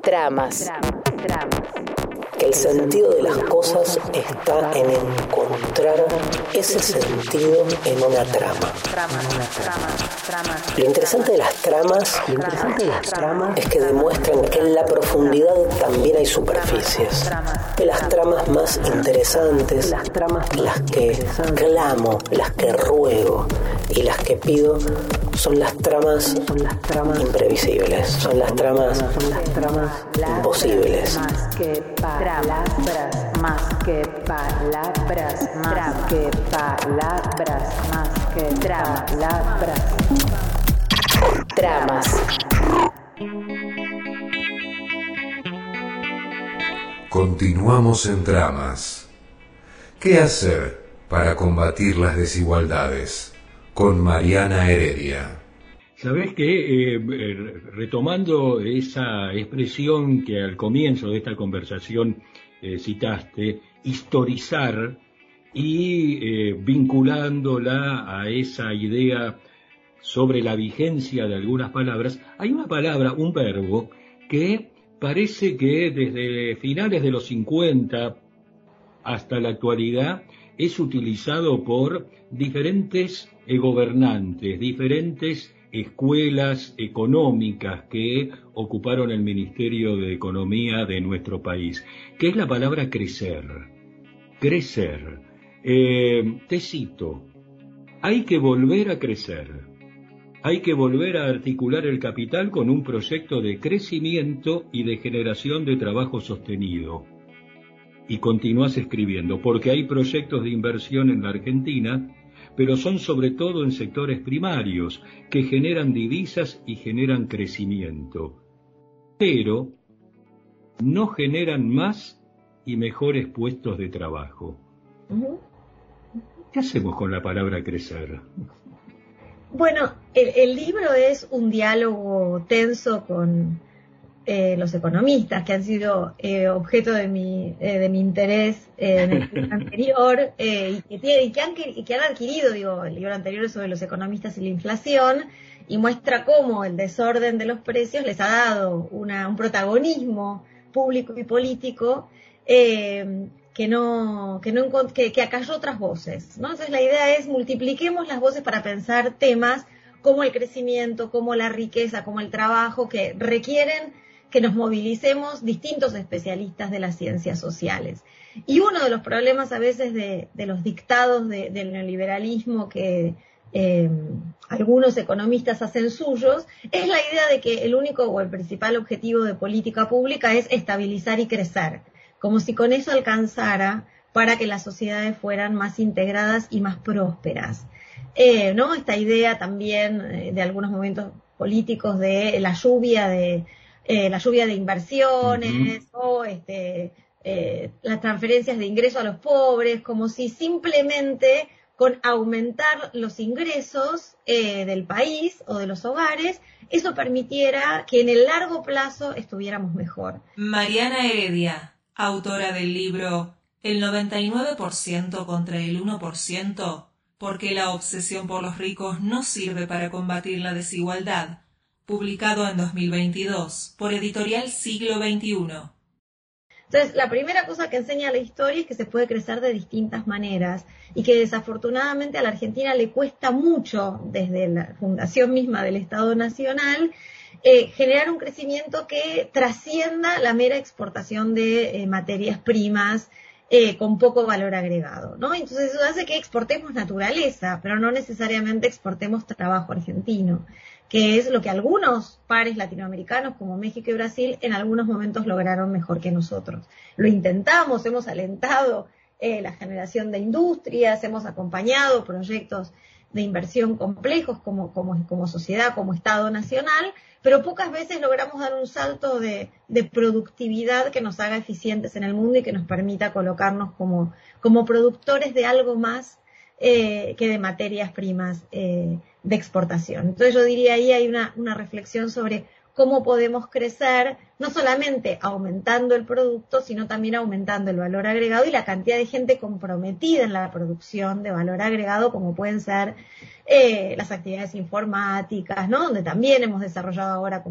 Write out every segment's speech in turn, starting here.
Tramas. Que el sentido de las cosas está en encontrar ese sentido en una trama. Lo interesante de las tramas es que demuestran que en la profundidad también hay superficies. Que las tramas más interesantes, las que clamo, las que ruego y las que pido son las tramas imprevisibles, son las tramas imposibles. Más que palabras, más que palabras, más que palabras, más que palabras. Tramas. Continuamos en Tramas. ¿Qué hacer para combatir las desigualdades? Con Mariana Heredia. Sabés que, retomando esa expresión que al comienzo de esta conversación citaste, historizar, y vinculándola a esa idea sobre la vigencia de algunas palabras, hay una palabra, un verbo, que parece que desde finales de los 50 hasta la actualidad es utilizado por diferentes gobernantes, diferentes escuelas económicas que ocuparon el Ministerio de Economía de nuestro país, que es la palabra crecer. Crecer. Te cito, hay que volver a crecer. Hay que volver a articular el capital con un proyecto de crecimiento y de generación de trabajo sostenido. Y continúas escribiendo, porque hay proyectos de inversión en la Argentina, pero son sobre todo en sectores primarios, que generan divisas y generan crecimiento, pero no generan más y mejores puestos de trabajo. ¿Qué hacemos con la palabra crecer? Bueno, el libro es un diálogo tenso con los economistas que han sido objeto de mi interés en el libro anterior y que han adquirido, el libro anterior es sobre los economistas y la inflación y muestra cómo el desorden de los precios les ha dado un protagonismo público y político que acalló otras voces, ¿no? Entonces la idea es multipliquemos las voces para pensar temas como el crecimiento, como la riqueza, como el trabajo, que requieren que nos movilicemos distintos especialistas de las ciencias sociales. Y uno de los problemas a veces de los dictados del neoliberalismo que algunos economistas hacen suyos, es la idea de que el único o el principal objetivo de política pública es estabilizar y crecer, como si con eso alcanzara para que las sociedades fueran más integradas y más prósperas. ¿No? Esta idea también de algunos momentos políticos de la lluvia de inversiones o las transferencias de ingreso a los pobres, como si simplemente con aumentar los ingresos del país o de los hogares, eso permitiera que en el largo plazo estuviéramos mejor. Mariana Heredia, autora del libro El 99% contra el 1%, ¿por qué la obsesión por los ricos no sirve para combatir la desigualdad?, publicado en 2022 por Editorial Siglo XXI. Entonces, la primera cosa que enseña la historia es que se puede crecer de distintas maneras y que desafortunadamente a la Argentina le cuesta mucho, desde la fundación misma del Estado Nacional, generar un crecimiento que trascienda la mera exportación de materias primas con poco valor agregado, ¿no? Entonces eso hace que exportemos naturaleza, pero no necesariamente exportemos trabajo argentino, que es lo que algunos pares latinoamericanos como México y Brasil en algunos momentos lograron mejor que nosotros. Lo intentamos, hemos alentado la generación de industrias, hemos acompañado proyectos de inversión complejos como sociedad, como Estado nacional, pero pocas veces logramos dar un salto de productividad que nos haga eficientes en el mundo y que nos permita colocarnos como productores de algo más que de materias primas de exportación. Entonces yo diría ahí hay una reflexión sobre cómo podemos crecer, no solamente aumentando el producto, sino también aumentando el valor agregado y la cantidad de gente comprometida en la producción de valor agregado, como pueden ser las actividades informáticas, ¿no? Donde también hemos desarrollado ahora como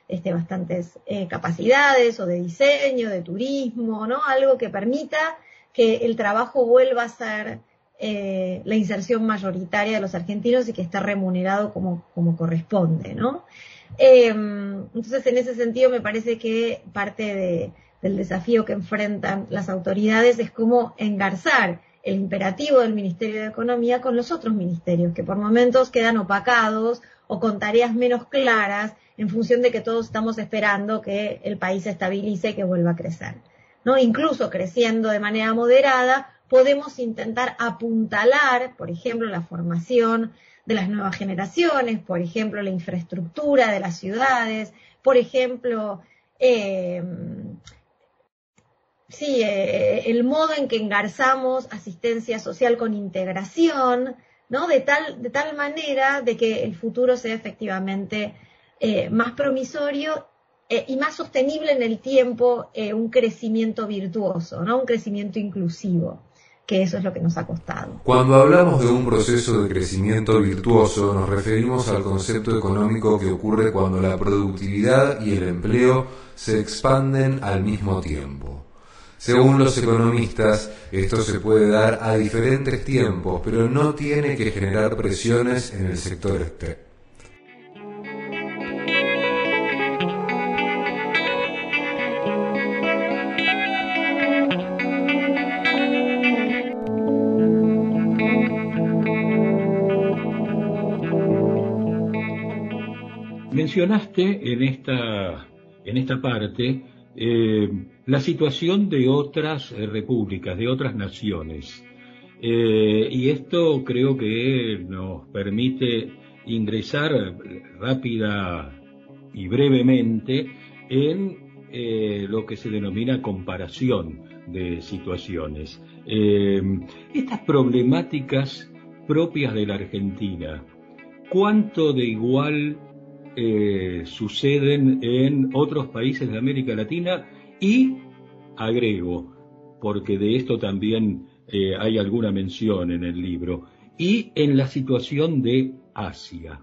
bastantes capacidades o de diseño, de turismo, ¿no? Algo que permita que el trabajo vuelva a ser la inserción mayoritaria de los argentinos y que esté remunerado como corresponde, ¿no? Entonces, en ese sentido, me parece que parte del desafío que enfrentan las autoridades es cómo engarzar el imperativo del Ministerio de Economía con los otros ministerios, que por momentos quedan opacados o con tareas menos claras en función de que todos estamos esperando que el país se estabilice y que vuelva a crecer, ¿no? Incluso creciendo de manera moderada, podemos intentar apuntalar, por ejemplo, la formación de las nuevas generaciones, por ejemplo, la infraestructura de las ciudades, por ejemplo, el modo en que engarzamos asistencia social con integración, ¿no? De tal manera de que el futuro sea efectivamente más promisorio y más sostenible en el tiempo, un crecimiento virtuoso, ¿no? Un crecimiento inclusivo, que eso es lo que nos ha costado. Cuando hablamos de un proceso de crecimiento virtuoso, nos referimos al concepto económico que ocurre cuando la productividad y el empleo se expanden al mismo tiempo. Según los economistas, esto se puede dar a diferentes tiempos, pero no tiene que generar presiones en el sector externo. Mencionaste en esta parte la situación de otras repúblicas, de otras naciones, y esto creo que nos permite ingresar rápida y brevemente en lo que se denomina comparación de situaciones. Estas problemáticas propias de la Argentina, ¿cuánto de igual suceden en otros países de América Latina? Y agrego, porque de esto también hay alguna mención en el libro, y en la situación de Asia,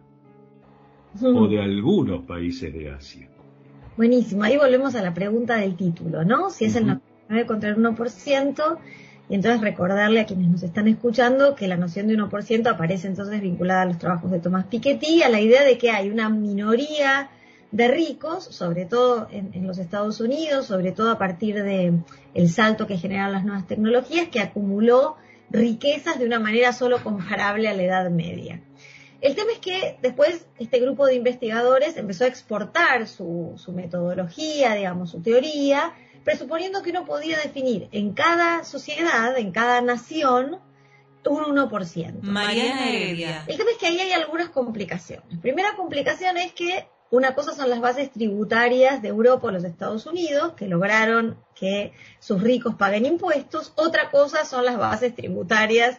o de algunos países de Asia. Buenísimo, ahí volvemos a la pregunta del título, ¿no? Si es el 99 contra el 1%, y entonces recordarle a quienes nos están escuchando que la noción de 1% aparece entonces vinculada a los trabajos de Thomas Piketty, a la idea de que hay una minoría de ricos, sobre todo en los Estados Unidos, sobre todo a partir de el salto que generaron las nuevas tecnologías, que acumuló riquezas de una manera solo comparable a la Edad Media. El tema es que después este grupo de investigadores empezó a exportar su metodología, digamos, su teoría, presuponiendo que uno podía definir en cada sociedad, en cada nación, un 1%. Mariana Heredia. El tema es que ahí hay algunas complicaciones. Primera complicación es que una cosa son las bases tributarias de Europa o los Estados Unidos, que lograron que sus ricos paguen impuestos. Otra cosa son las bases tributarias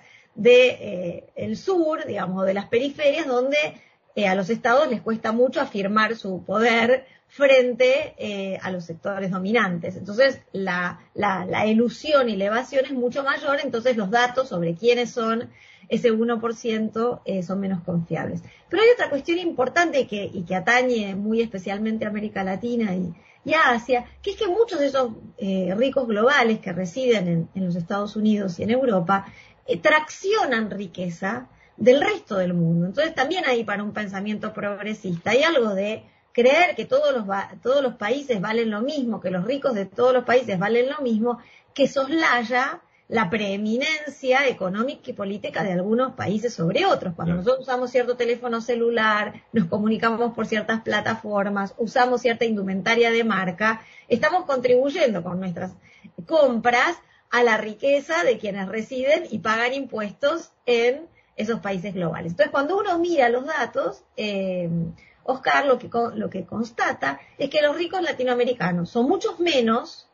de el sur, digamos, de las periferias, donde a los estados les cuesta mucho afirmar su poder frente a los sectores dominantes. Entonces, la elusión y la evasión es mucho mayor, entonces los datos sobre quiénes son ese 1% son menos confiables. Pero hay otra cuestión importante y que atañe muy especialmente a América Latina y a Asia, que es que muchos de esos ricos globales que residen en los Estados Unidos y en Europa traccionan riqueza del resto del mundo. Entonces también hay para un pensamiento progresista, hay algo de creer que todos los países valen lo mismo, que los ricos de todos los países valen lo mismo, que soslaya la preeminencia económica y política de algunos países sobre otros. Cuando nosotros usamos cierto teléfono celular, nos comunicamos por ciertas plataformas, usamos cierta indumentaria de marca, estamos contribuyendo con nuestras compras a la riqueza de quienes residen y pagan impuestos en esos países globales. Entonces, cuando uno mira los datos, Oscar lo que constata es que los ricos latinoamericanos son mucho menos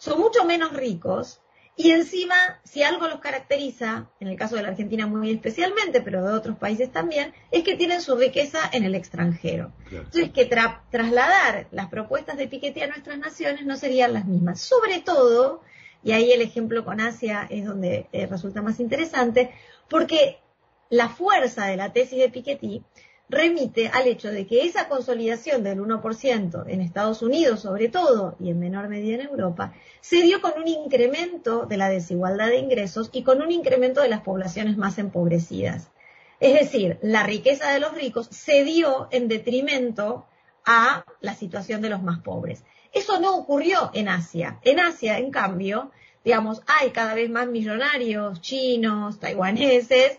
ricos, y encima, si algo los caracteriza, en el caso de la Argentina muy especialmente, pero de otros países también, es que tienen su riqueza en el extranjero. Claro. Entonces, que trasladar las propuestas de Piketty a nuestras naciones no serían las mismas. Sobre todo, y ahí el ejemplo con Asia es donde resulta más interesante, porque la fuerza de la tesis de Piketty remite al hecho de que esa consolidación del 1% en Estados Unidos sobre todo, y en menor medida en Europa, se dio con un incremento de la desigualdad de ingresos y con un incremento de las poblaciones más empobrecidas. Es decir, la riqueza de los ricos se dio en detrimento a la situación de los más pobres. Eso no ocurrió en Asia. En Asia, en cambio, digamos, hay cada vez más millonarios chinos, taiwaneses,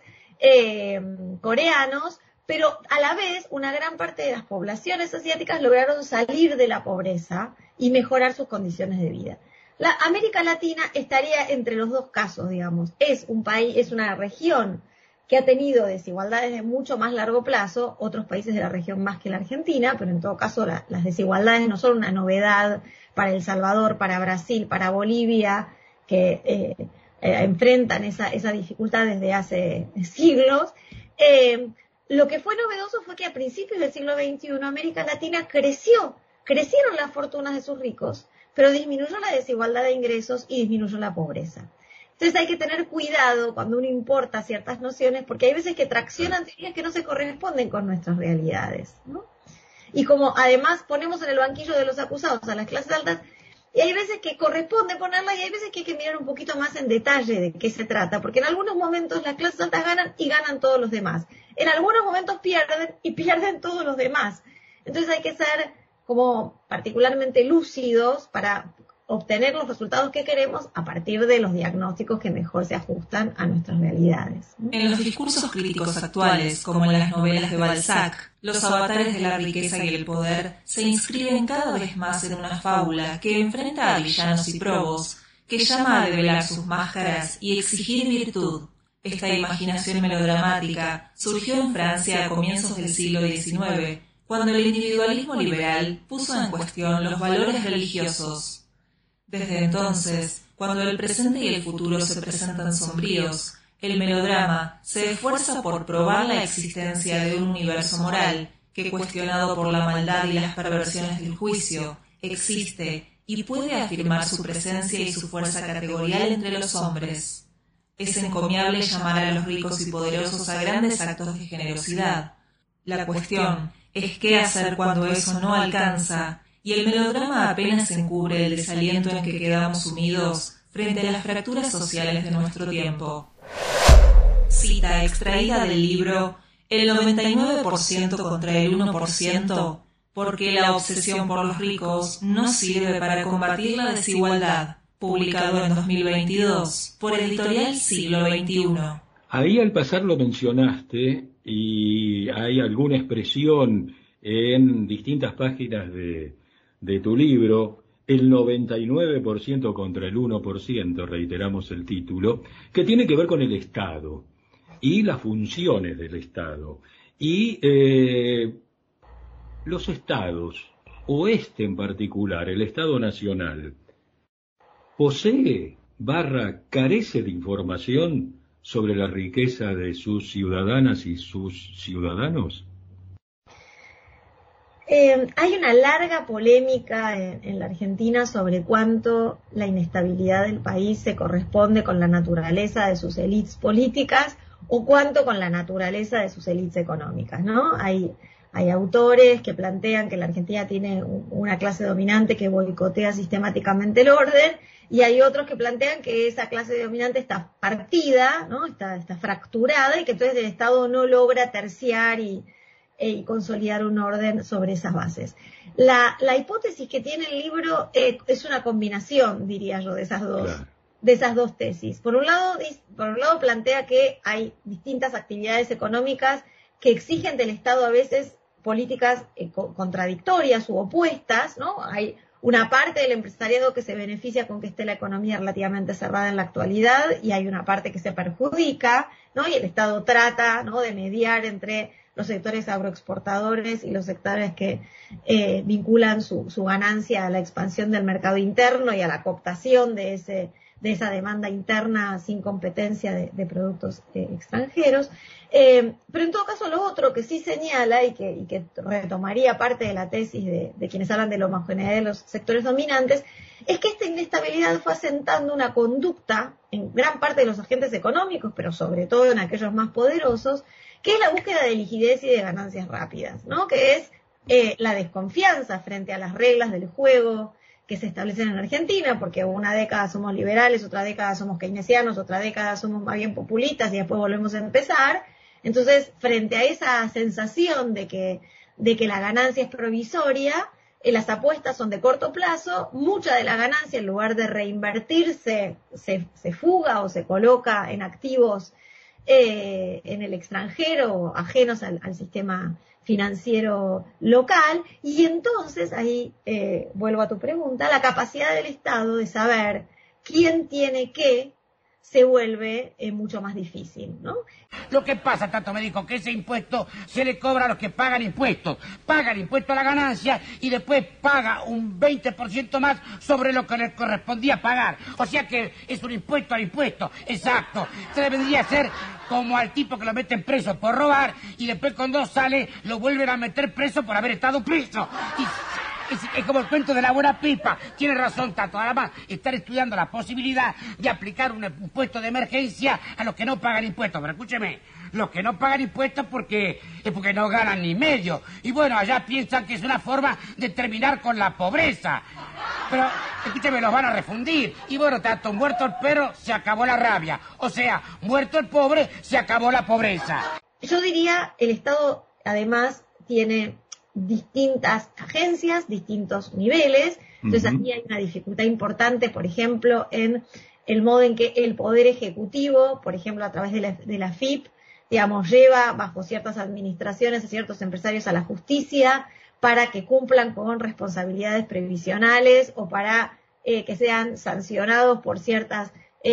coreanos, pero a la vez una gran parte de las poblaciones asiáticas lograron salir de la pobreza y mejorar sus condiciones de vida. La América Latina estaría entre los dos casos, digamos. Es un país, es una región que ha tenido desigualdades de mucho más largo plazo, otros países de la región más que la Argentina, pero en todo caso las desigualdades no son una novedad para El Salvador, para Brasil, para Bolivia, que enfrentan esa dificultad desde hace siglos. Lo que fue novedoso fue que a principios del siglo XXI América Latina crecieron las fortunas de sus ricos, pero disminuyó la desigualdad de ingresos y disminuyó la pobreza. Entonces hay que tener cuidado cuando uno importa ciertas nociones, porque hay veces que traccionan teorías que no se corresponden con nuestras realidades, ¿no? Y como además ponemos en el banquillo de los acusados a las clases altas, y hay veces que corresponde ponerla y hay veces que hay que mirar un poquito más en detalle de qué se trata, porque en algunos momentos las clases altas ganan y ganan todos los demás. En algunos momentos pierden y pierden todos los demás. Entonces hay que ser como particularmente lúcidos para obtener los resultados que queremos a partir de los diagnósticos que mejor se ajustan a nuestras realidades, ¿no? En los discursos críticos actuales, como en las novelas de Balzac, los avatares de la riqueza y el poder se inscriben cada vez más en una fábula que enfrenta a villanos y probos, que llama a develar sus máscaras y exigir virtud. Esta imaginación melodramática surgió en Francia a comienzos del siglo XIX, cuando el individualismo liberal puso en cuestión los valores religiosos. Desde entonces, cuando el presente y el futuro se presentan sombríos, el melodrama se esfuerza por probar la existencia de un universo moral que, cuestionado por la maldad y las perversiones del juicio, existe y puede afirmar su presencia y su fuerza categorial entre los hombres. Es encomiable llamar a los ricos y poderosos a grandes actos de generosidad. La cuestión es qué hacer cuando eso no alcanza, y el melodrama apenas encubre el desaliento en que quedamos sumidos frente a las fracturas sociales de nuestro tiempo. Cita extraída del libro El 99% contra el 1%, porque la obsesión por los ricos no sirve para combatir la desigualdad, publicado en 2022 por Editorial Siglo XXI. Ahí al pasar lo mencionaste y hay alguna expresión en distintas páginas de tu libro, el 99% contra el 1%, reiteramos el título, que tiene que ver con el Estado y las funciones del Estado. Y los estados, o este en particular, el Estado Nacional, posee / carece de información sobre la riqueza de sus ciudadanas y sus ciudadanos. Hay una larga polémica en la Argentina sobre cuánto la inestabilidad del país se corresponde con la naturaleza de sus élites políticas o cuánto con la naturaleza de sus élites económicas, ¿no? Hay autores que plantean que la Argentina tiene una clase dominante que boicotea sistemáticamente el orden, y hay otros que plantean que esa clase dominante está partida, ¿no? Está fracturada, y que entonces el Estado no logra terciar y consolidar un orden sobre esas bases. La hipótesis que tiene el libro es una combinación, diría yo, de esas dos tesis. Por un lado plantea que hay distintas actividades económicas que exigen del Estado a veces políticas contradictorias u opuestas, ¿no? Hay una parte del empresariado que se beneficia con que esté la economía relativamente cerrada en la actualidad, y hay una parte que se perjudica, ¿no? Y el Estado trata, ¿no?, de mediar entre los sectores agroexportadores y los sectores que vinculan su ganancia a la expansión del mercado interno y a la cooptación de esa demanda interna sin competencia de productos extranjeros. Pero en todo caso, lo otro que sí señala y que retomaría parte de la tesis de quienes hablan de la homogeneidad de los sectores dominantes, es que esta inestabilidad fue asentando una conducta en gran parte de los agentes económicos, pero sobre todo en aquellos más poderosos, que es la búsqueda de liquidez y de ganancias rápidas, ¿no? Que es la desconfianza frente a las reglas del juego que se establecen en Argentina, porque una década somos liberales, otra década somos keynesianos, otra década somos más bien populistas y después volvemos a empezar. Entonces, frente a esa sensación de que la ganancia es provisoria, las apuestas son de corto plazo, mucha de la ganancia, en lugar de reinvertirse, se fuga o se coloca en activos en el extranjero, ajenos al sistema financiero local, y entonces ahí vuelvo a tu pregunta, la capacidad del Estado de saber quién tiene qué se vuelve mucho más difícil, ¿no? Lo que pasa, tanto me dijo, que ese impuesto se le cobra a los que pagan impuestos. Pagan impuesto a la ganancia y después paga un 20% más sobre lo que le correspondía pagar. O sea que es un impuesto al impuesto. Exacto. Se debería ser como al tipo que lo meten preso por robar y después cuando sale lo vuelven a meter preso por haber estado preso. Es como el cuento de la buena pipa. Tiene razón, Tato. Además, estar estudiando la posibilidad de aplicar un impuesto de emergencia a los que no pagan impuestos. Pero escúcheme, los que no pagan impuestos es porque no ganan ni medio. Y bueno, allá piensan que es una forma de terminar con la pobreza. Pero, escúcheme, los van a refundir. Y bueno, Tato, muerto el perro, se acabó la rabia. O sea, muerto el pobre, se acabó la pobreza. Yo diría, el Estado, además, tiene distintas agencias, distintos niveles, entonces aquí hay una dificultad importante, por ejemplo, en el modo en que el Poder Ejecutivo, por ejemplo, a través de la AFIP, digamos, lleva bajo ciertas administraciones a ciertos empresarios a la justicia para que cumplan con responsabilidades previsionales o para que sean sancionados por ciertas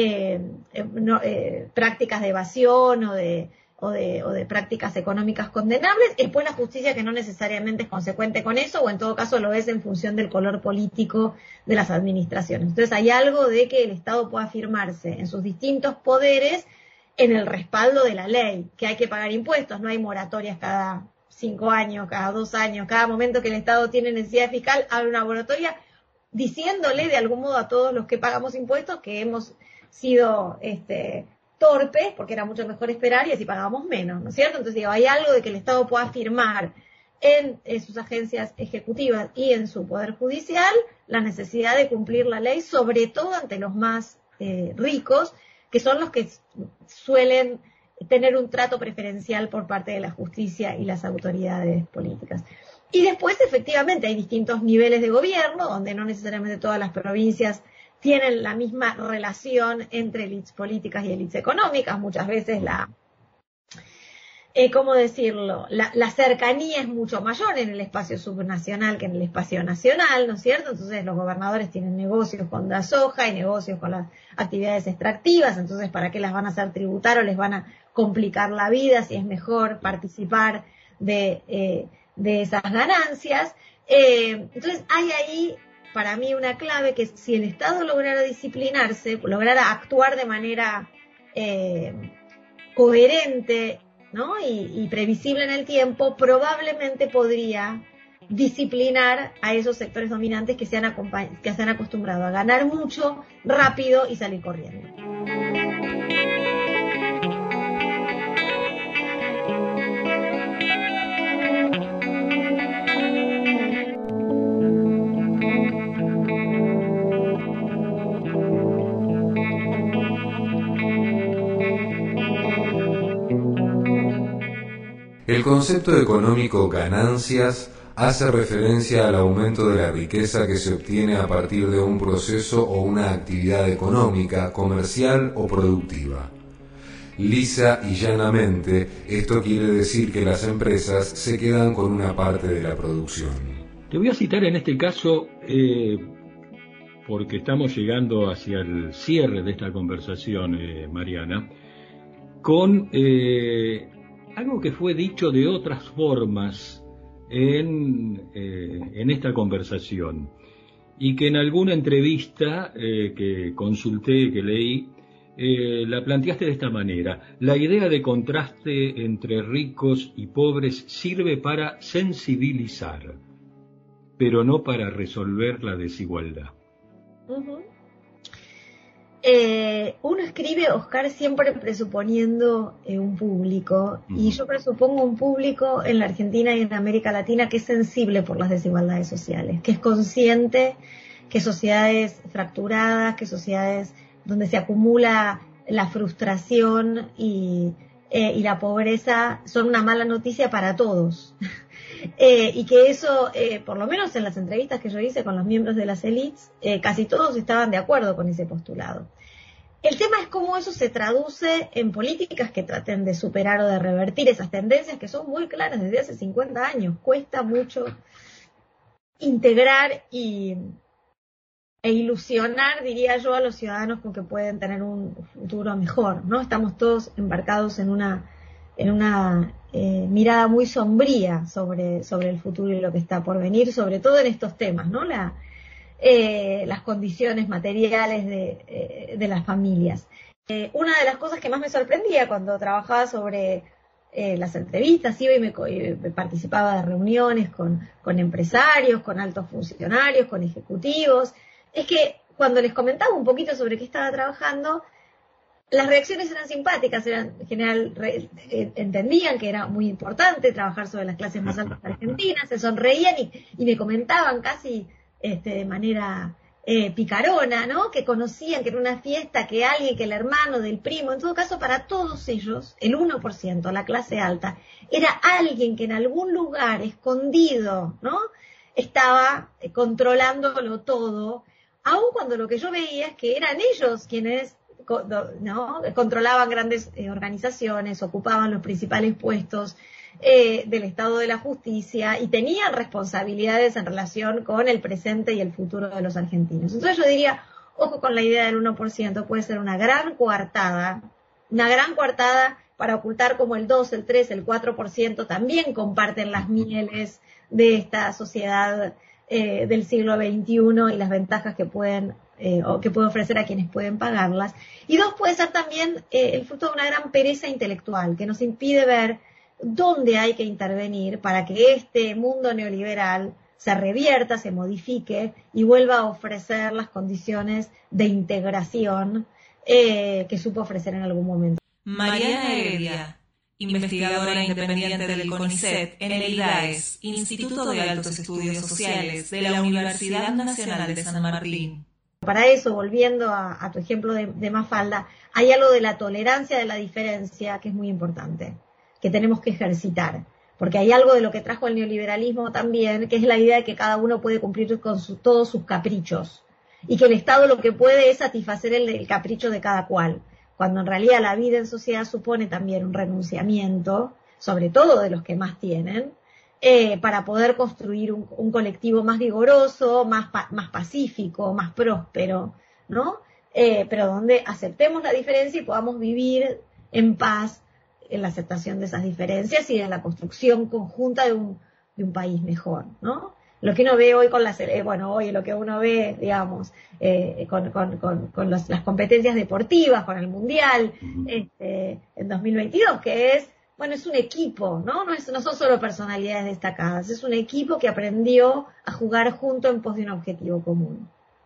prácticas de evasión o de prácticas económicas condenables, después la justicia que no necesariamente es consecuente con eso, o en todo caso lo es en función del color político de las administraciones. Entonces hay algo de que el Estado pueda afirmarse en sus distintos poderes en el respaldo de la ley, que hay que pagar impuestos, no hay moratorias cada 5 años, cada 2 años, cada momento que el Estado tiene necesidad fiscal, abre una moratoria diciéndole de algún modo a todos los que pagamos impuestos que hemos sido torpes, porque era mucho mejor esperar y así pagábamos menos, ¿no es cierto? Entonces digo, hay algo de que el Estado pueda afirmar en sus agencias ejecutivas y en su poder judicial la necesidad de cumplir la ley, sobre todo ante los más ricos, que son los que suelen tener un trato preferencial por parte de la justicia y las autoridades políticas. Y después, efectivamente, hay distintos niveles de gobierno, donde no necesariamente todas las provincias tienen la misma relación entre élites políticas y élites económicas. Muchas veces ¿cómo decirlo? La cercanía es mucho mayor en el espacio subnacional que en el espacio nacional, ¿no es cierto? Entonces los gobernadores tienen negocios con la soja y negocios con las actividades extractivas, entonces ¿para qué las van a hacer tributar o les van a complicar la vida si es mejor participar de esas ganancias? Entonces hay ahí para mí una clave que si el Estado lograra disciplinarse, lograra actuar de manera coherente, ¿no? y previsible en el tiempo, probablemente podría disciplinar a esos sectores dominantes que se han acostumbrado a ganar mucho, rápido y salir corriendo. El concepto económico ganancias hace referencia al aumento de la riqueza que se obtiene a partir de un proceso o una actividad económica, comercial o productiva. Lisa y llanamente, esto quiere decir que las empresas se quedan con una parte de la producción. Te voy a citar en este caso, porque estamos llegando hacia el cierre de esta conversación, Mariana, con algo que fue dicho de otras formas en esta conversación y que en alguna entrevista que consulté, que leí, la planteaste de esta manera: la idea de contraste entre ricos y pobres sirve para sensibilizar, pero no para resolver la desigualdad. Uno escribe, Oscar, siempre presuponiendo un público, y yo presupongo un público en la Argentina y en América Latina que es sensible por las desigualdades sociales, que es consciente que sociedades fracturadas, que sociedades donde se acumula la frustración y la pobreza son una mala noticia para todos. Y que eso, por lo menos en las entrevistas que yo hice con los miembros de las élites, casi todos estaban de acuerdo con ese postulado. El tema es cómo eso se traduce en políticas que traten de superar o de revertir esas tendencias que son muy claras desde hace 50 años. Cuesta mucho integrar e ilusionar, diría yo, a los ciudadanos con que pueden tener un futuro mejor, ¿no? Estamos todos embarcados en una mirada muy sombría sobre el futuro y lo que está por venir, sobre todo en estos temas, ¿no? Las condiciones materiales de las familias. Una de las cosas que más me sorprendía cuando trabajaba sobre las entrevistas, iba y me participaba de reuniones con empresarios, con altos funcionarios, con ejecutivos, es que cuando les comentaba un poquito sobre qué estaba trabajando, las reacciones eran simpáticas, en general entendían que era muy importante trabajar sobre las clases más altas argentinas, se sonreían y me comentaban casi de manera picarona, ¿no? Que conocían que era una fiesta, que alguien, que el hermano del primo, en todo caso para todos ellos, el 1%, la clase alta, era alguien que en algún lugar escondido, ¿no? Estaba controlándolo todo, aun cuando lo que yo veía es que eran ellos quienes, ¿no?, controlaban grandes organizaciones, ocupaban los principales puestos del Estado de la Justicia y tenían responsabilidades en relación con el presente y el futuro de los argentinos. Entonces yo diría, ojo con la idea del 1%, puede ser una gran coartada para ocultar como el 2, el 3, el 4% también comparten las mieles de esta sociedad del siglo XXI y las ventajas que pueden ofrecer a quienes pueden pagarlas. Y 2, puede ser también el fruto de una gran pereza intelectual que nos impide ver dónde hay que intervenir para que este mundo neoliberal se revierta, se modifique y vuelva a ofrecer las condiciones de integración que supo ofrecer en algún momento. Mariana Heredia, investigadora independiente del CONICET en el IDAES, Instituto de Altos Estudios Sociales de la Universidad Nacional de San Martín. Para eso, volviendo a tu ejemplo de Mafalda, hay algo de la tolerancia de la diferencia que es muy importante, que tenemos que ejercitar, porque hay algo de lo que trajo el neoliberalismo también, que es la idea de que cada uno puede cumplir con todos sus caprichos, y que el Estado lo que puede es satisfacer el capricho de cada cual, cuando en realidad la vida en sociedad supone también un renunciamiento, sobre todo de los que más tienen, para poder construir un colectivo más vigoroso, más pacífico, más próspero, ¿no? Pero donde aceptemos la diferencia y podamos vivir en paz, en la aceptación de esas diferencias y en la construcción conjunta de un país mejor, ¿no? Lo que uno ve hoy hoy lo que uno ve, digamos, con las competencias deportivas, con el Mundial, en 2022, que es un equipo, ¿no? No son solo personalidades destacadas, es un equipo que aprendió a jugar junto en pos de un objetivo común.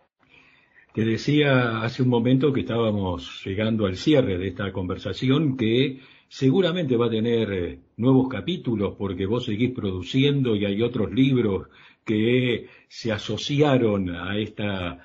Te decía hace un momento que estábamos llegando al cierre de esta conversación, que seguramente va a tener nuevos capítulos porque vos seguís produciendo y hay otros libros que se asociaron a esta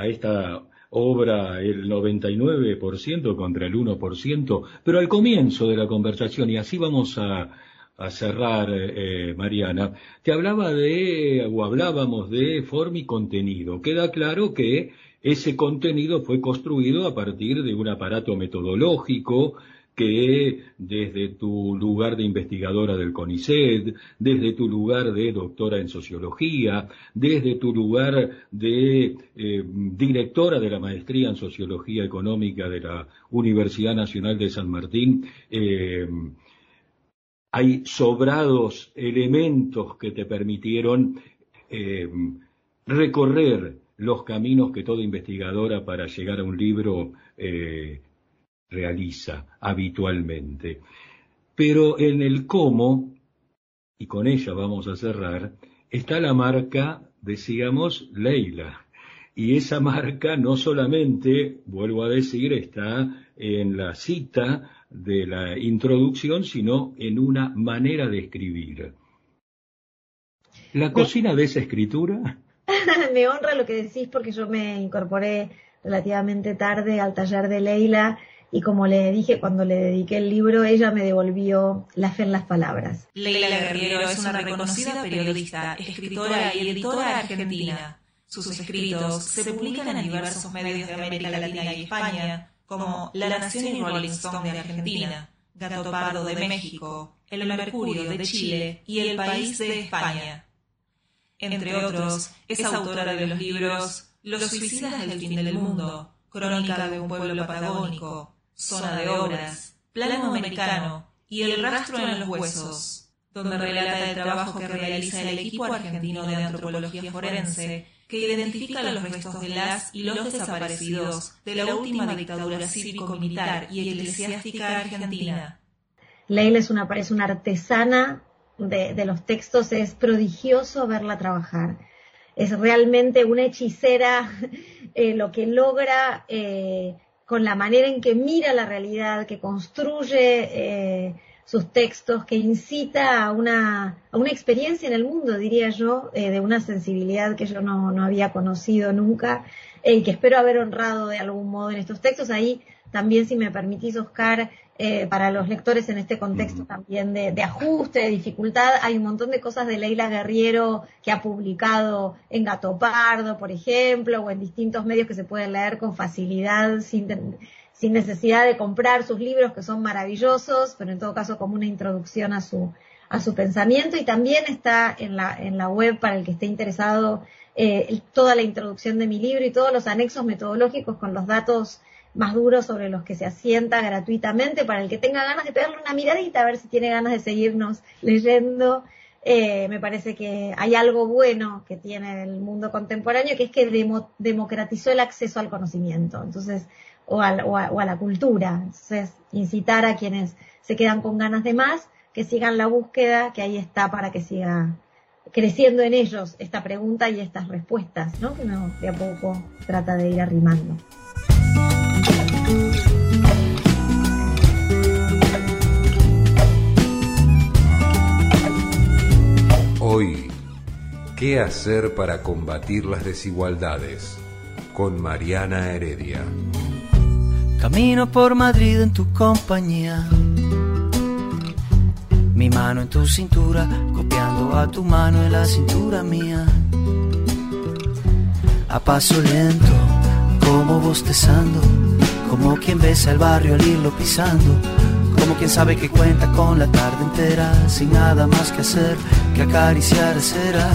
obra, el 99% contra el 1%, pero al comienzo de la conversación, y así vamos a cerrar, Mariana, te hablábamos de forma y contenido. Queda claro que ese contenido fue construido a partir de un aparato metodológico que desde tu lugar de investigadora del CONICET, desde tu lugar de doctora en sociología, desde tu lugar de directora de la maestría en sociología económica de la Universidad Nacional de San Martín, hay sobrados elementos que te permitieron recorrer los caminos que toda investigadora para llegar a un libro realiza habitualmente. Pero en el cómo, y con ella vamos a cerrar, está la marca, decíamos, Leila. y esa marca no solamente, vuelvo a decir, está en la cita de la introducción, sino en una manera de escribir. ¿La cocina de esa escritura? Me honra lo que decís, porque yo me incorporé relativamente tarde al taller de Leila, y como le dije cuando le dediqué el libro, ella me devolvió la fe en las palabras. Leila Guerriero es una reconocida periodista, escritora y editora argentina. Sus escritos se publican en diversos medios de América Latina y España, como La Nación y Rolling Stone de Argentina, Gato Pardo de México, El Mercurio de Chile y El País de España. Entre otros, es autora de los libros Los suicidas del fin del mundo, Crónica de un pueblo patagónico, Zona de obras, Plano americano y El rastro en los huesos, donde relata el trabajo que realiza el equipo argentino de antropología forense que identifica los restos de las y los desaparecidos de la última dictadura cívico-militar y eclesiástica argentina. Leila es una artesana de los textos, es prodigioso verla trabajar. Es realmente una hechicera, lo que logra con la manera en que mira la realidad, que construye sus textos, que incita a una experiencia en el mundo, diría yo, de una sensibilidad que yo no había conocido nunca, y que espero haber honrado de algún modo en estos textos. Ahí también, si me permitís, Oscar, para los lectores en este contexto también de ajuste, de dificultad, hay un montón de cosas de Leila Guerriero que ha publicado en Gato Pardo, por ejemplo, o en distintos medios que se pueden leer con facilidad, sin necesidad de comprar sus libros, que son maravillosos, pero en todo caso como una introducción a su pensamiento. Y también está en la web, para el que esté interesado, toda la introducción de mi libro y todos los anexos metodológicos con los datos más duros sobre los que se asienta gratuitamente, para el que tenga ganas de pegarle una miradita, a ver si tiene ganas de seguirnos leyendo. Me parece que hay algo bueno que tiene el mundo contemporáneo, que es que democratizó el acceso al conocimiento, entonces, o a la cultura. Entonces, incitar a quienes se quedan con ganas de más, que sigan la búsqueda, que ahí está para que siga creciendo en ellos esta pregunta y estas respuestas, ¿no? Que uno de a poco trata de ir arrimando. Hoy, ¿qué hacer para combatir las desigualdades? Con Mariana Heredia. Camino por Madrid en tu compañía, mi mano en tu cintura, copiando a tu mano en la cintura mía. A paso lento, como bostezando, como quien besa el barrio al irlo pisando, como quien sabe que cuenta con la tarde entera, sin nada más que hacer que acariciar aceras.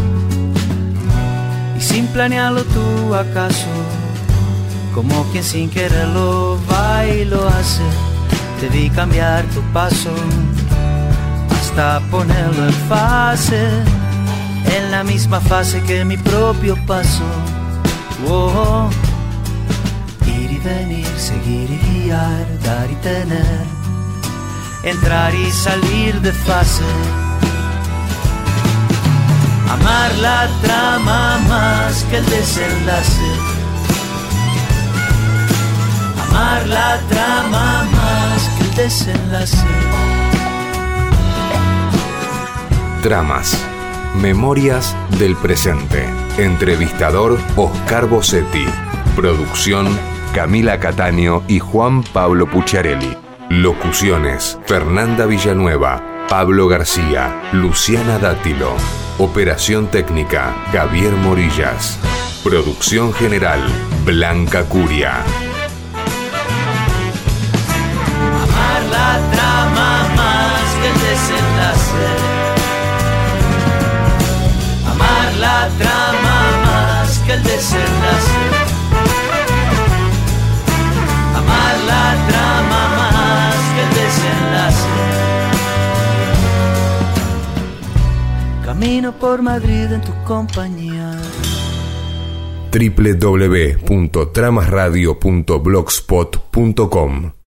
Y sin planearlo tú acaso, como quien sin quererlo va y lo hace, te vi cambiar tu paso hasta ponerlo en fase, en la misma fase que mi propio paso. Oh, ir y venir, seguir y guiar, dar y tener, entrar y salir de fase. Amar la trama más que el desenlace. Amar la trama más que el desenlace. Tramas. Memorias del presente. Entrevistador Oscar Bossetti. Producción Camila Cataño y Juan Pablo Pucciarelli. Locuciones Fernanda Villanueva, Pablo García, Luciana Dátilo. Operación técnica Javier Morillas. Producción general Blanca Curia. Amar la trama más que el desenlace. Amar la trama más que el desenlace. Amar la trama más que el desenlace. Camino por Madrid en tu compañía. www.tramasradio.blogspot.com